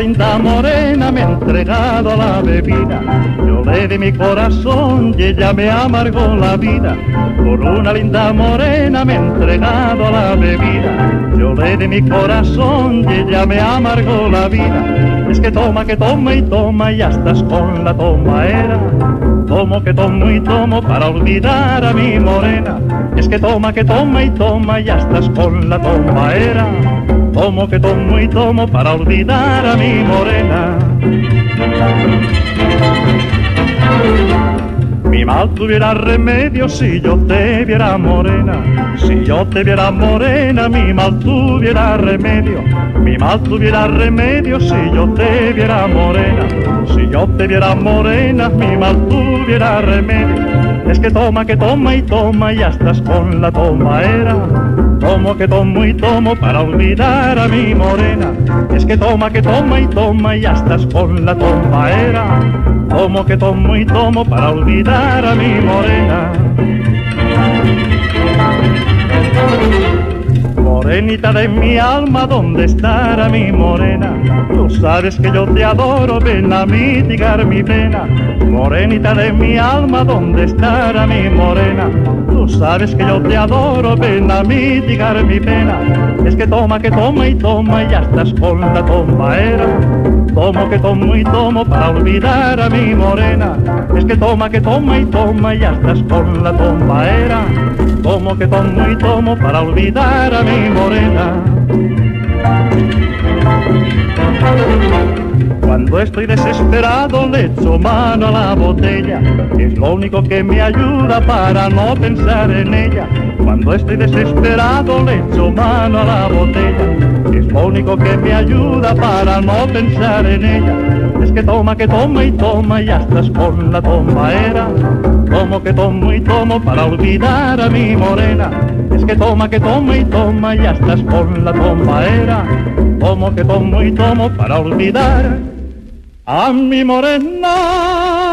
linda morena me ha entregado a la bebida. Yo le di mi corazón y ella me amargó la vida. Por una linda morena me ha entregado a la bebida. Yo le di mi corazón y ella me amargó la vida. Es que toma y ya estás con la tomaera. Tomo que tomo y tomo para olvidar a mi morena. Es que toma y ya estás con la tomaera. Tomo que tomo y tomo para olvidar a mi morena. Mi mal tuviera remedio si yo te viera morena. Si yo te viera morena, mi mal tuviera remedio. Mi mal tuviera remedio si yo te viera morena. Si yo te viera morena, mi mal tuviera remedio. Es que toma y toma y ya estás con la tomaera. Tomo que tomo y tomo para olvidar a mi morena. Es que toma y toma y ya estás con la tomaera. Tomo que tomo y tomo para olvidar a mi morena. Morenita de mi alma, ¿dónde estará mi morena? Tú sabes que yo te adoro, ven a mitigar mi pena. Morenita de mi alma, ¿dónde estará mi morena? Tú sabes que yo te adoro, ven a mitigar mi pena. Es que toma y toma y ya estás con la tomaera. Tomo que tomo y tomo para olvidar a mi morena. Es que toma y toma y ya estás con la tomaera. Tomo que tomo y tomo para olvidar a mi morena. Cuando estoy desesperado le echo mano a la botella, es lo único que me ayuda para no pensar en ella. Cuando estoy desesperado le echo mano a la botella, es lo único que me ayuda para no pensar en ella. Es que toma y toma y ya estás con la tomaera. Tomo que tomo y tomo para olvidar a mi morena. Es que toma y toma y ya estás con la tomaera. Tomo que tomo y tomo para olvidar a mi morena.